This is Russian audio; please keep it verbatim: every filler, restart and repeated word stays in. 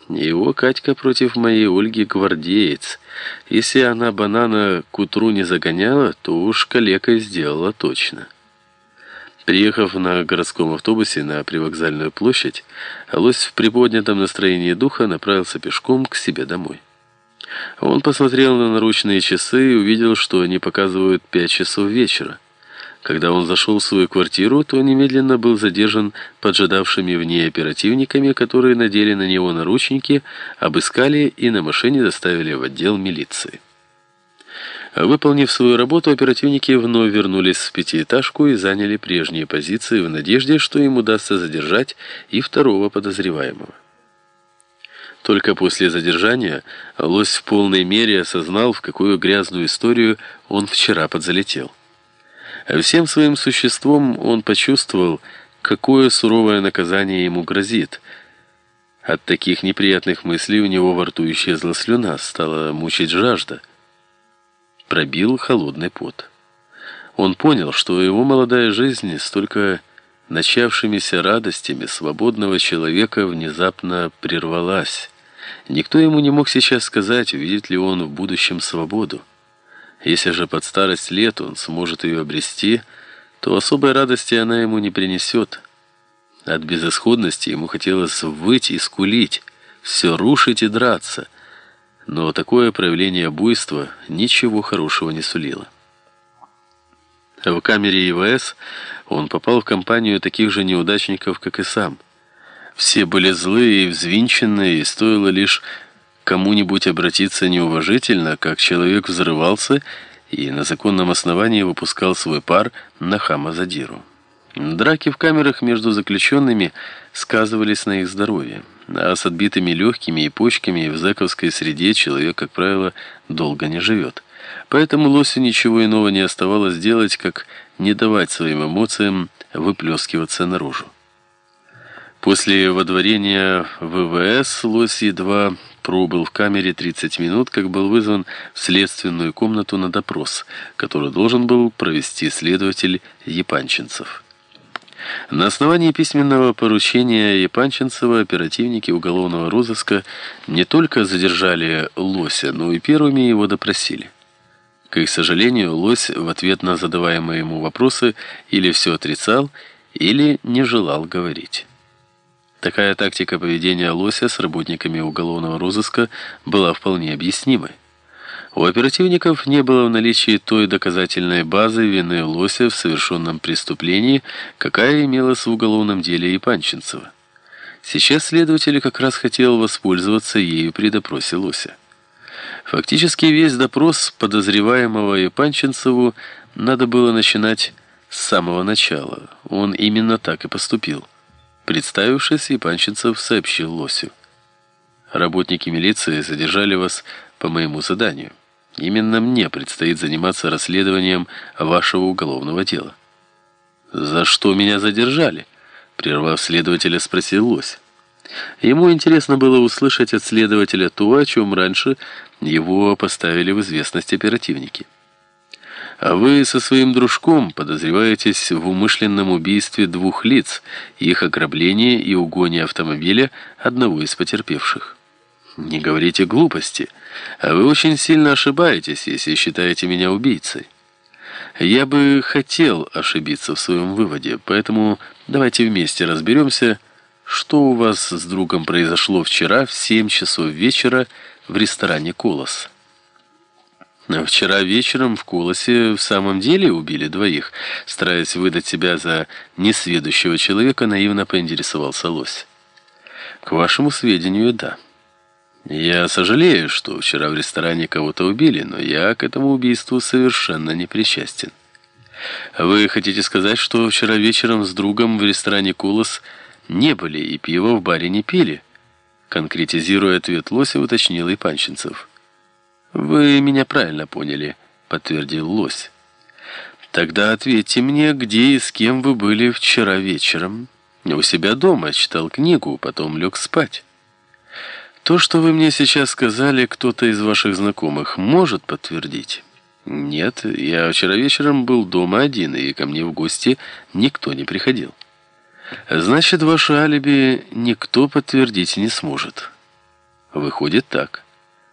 Его Катька против моей Ольги гвардеец. Если она банана к утру не загоняла, то уж калекой сделала точно. Приехав на городском автобусе на привокзальную площадь, Лось в приподнятом настроении духа направился пешком к себе домой. Он посмотрел на наручные часы и увидел, что они показывают пять часов вечера. Когда он зашел в свою квартиру, то немедленно был задержан поджидавшими в ней оперативниками, которые надели на него наручники, обыскали и на машине доставили в отдел милиции. Выполнив свою работу, оперативники вновь вернулись в пятиэтажку и заняли прежние позиции в надежде, что им удастся задержать и второго подозреваемого. Только после задержания Лось в полной мере осознал, в какую грязную историю он вчера подзалетел. Всем своим существом он почувствовал, какое суровое наказание ему грозит. От таких неприятных мыслей у него во рту исчезла слюна, стала мучить жажда. Пробил холодный пот. Он понял, что его молодая жизнь с только начавшимися радостями свободного человека внезапно прервалась. Никто ему не мог сейчас сказать, увидит ли он в будущем свободу. Если же под старость лет он сможет ее обрести, то особой радости она ему не принесет. От безысходности ему хотелось выть и скулить, все рушить и драться. Но такое проявление буйства ничего хорошего не сулило. В камере ИВС он попал в компанию таких же неудачников, как и сам. Все были злые и взвинченные, и стоило лишь кому-нибудь обратиться неуважительно, как человек взрывался и на законном основании выпускал свой пар на хама-задиру. Драки в камерах между заключенными сказывались на их здоровье, а с отбитыми легкими и почками в зэковской среде человек, как правило, долго не живет. Поэтому Лосю ничего иного не оставалось делать, как не давать своим эмоциям выплескиваться наружу. После водворения в ВВС Лось едва пробыл в камере тридцать минут, как был вызван в следственную комнату на допрос, который должен был провести следователь Епанчинцев. На основании письменного поручения Епанчинцева оперативники уголовного розыска не только задержали Лося, но и первыми его допросили. К их сожалению, Лось в ответ на задаваемые ему вопросы или все отрицал, или не желал говорить. Такая тактика поведения Лося с работниками уголовного розыска была вполне объяснимой. У оперативников не было в наличии той доказательной базы вины Лося в совершенном преступлении, какая имелась в уголовном деле Епанчинцева. Сейчас следователь как раз хотел воспользоваться ею при допросе Лося. Фактически весь допрос подозреваемого Епанчинцеву надо было начинать с самого начала. Он именно так и поступил. Представившись, Епанчинцев сообщил Лосю: «Работники милиции задержали вас по моему заданию. Именно мне предстоит заниматься расследованием вашего уголовного дела». «За что меня задержали?» — прервав следователя, спросил Лось. Ему интересно было услышать от следователя то, о чем раньше его поставили в известность оперативники. «А вы со своим дружком подозреваетесь в умышленном убийстве двух лиц, их ограблении и угоне автомобиля одного из потерпевших». «Не говорите глупости, а вы очень сильно ошибаетесь, если считаете меня убийцей». «Я бы хотел ошибиться в своем выводе, поэтому давайте вместе разберемся, что у вас с другом произошло вчера в семь часов вечера в ресторане «Колос». «Вчера вечером в Колосе в самом деле убили двоих», стараясь выдать себя за несведущего человека, наивно поинтересовался Лось. «К вашему сведению, да. Я сожалею, что вчера в ресторане кого-то убили, но я к этому убийству совершенно не причастен». «Вы хотите сказать, что вчера вечером с другом в ресторане «Колос» не были и пиво в баре не пили?» Конкретизируя ответ Лося, уточнил Епанчинцев. «Вы меня правильно поняли», — подтвердил Лось. «Тогда ответьте мне, где и с кем вы были вчера вечером?» «У себя дома, читал книгу, потом лег спать». «То, что вы мне сейчас сказали, кто-то из ваших знакомых может подтвердить?» «Нет, я вчера вечером был дома один, и ко мне в гости никто не приходил». «Значит, ваше алиби никто подтвердить не сможет». Выходит так.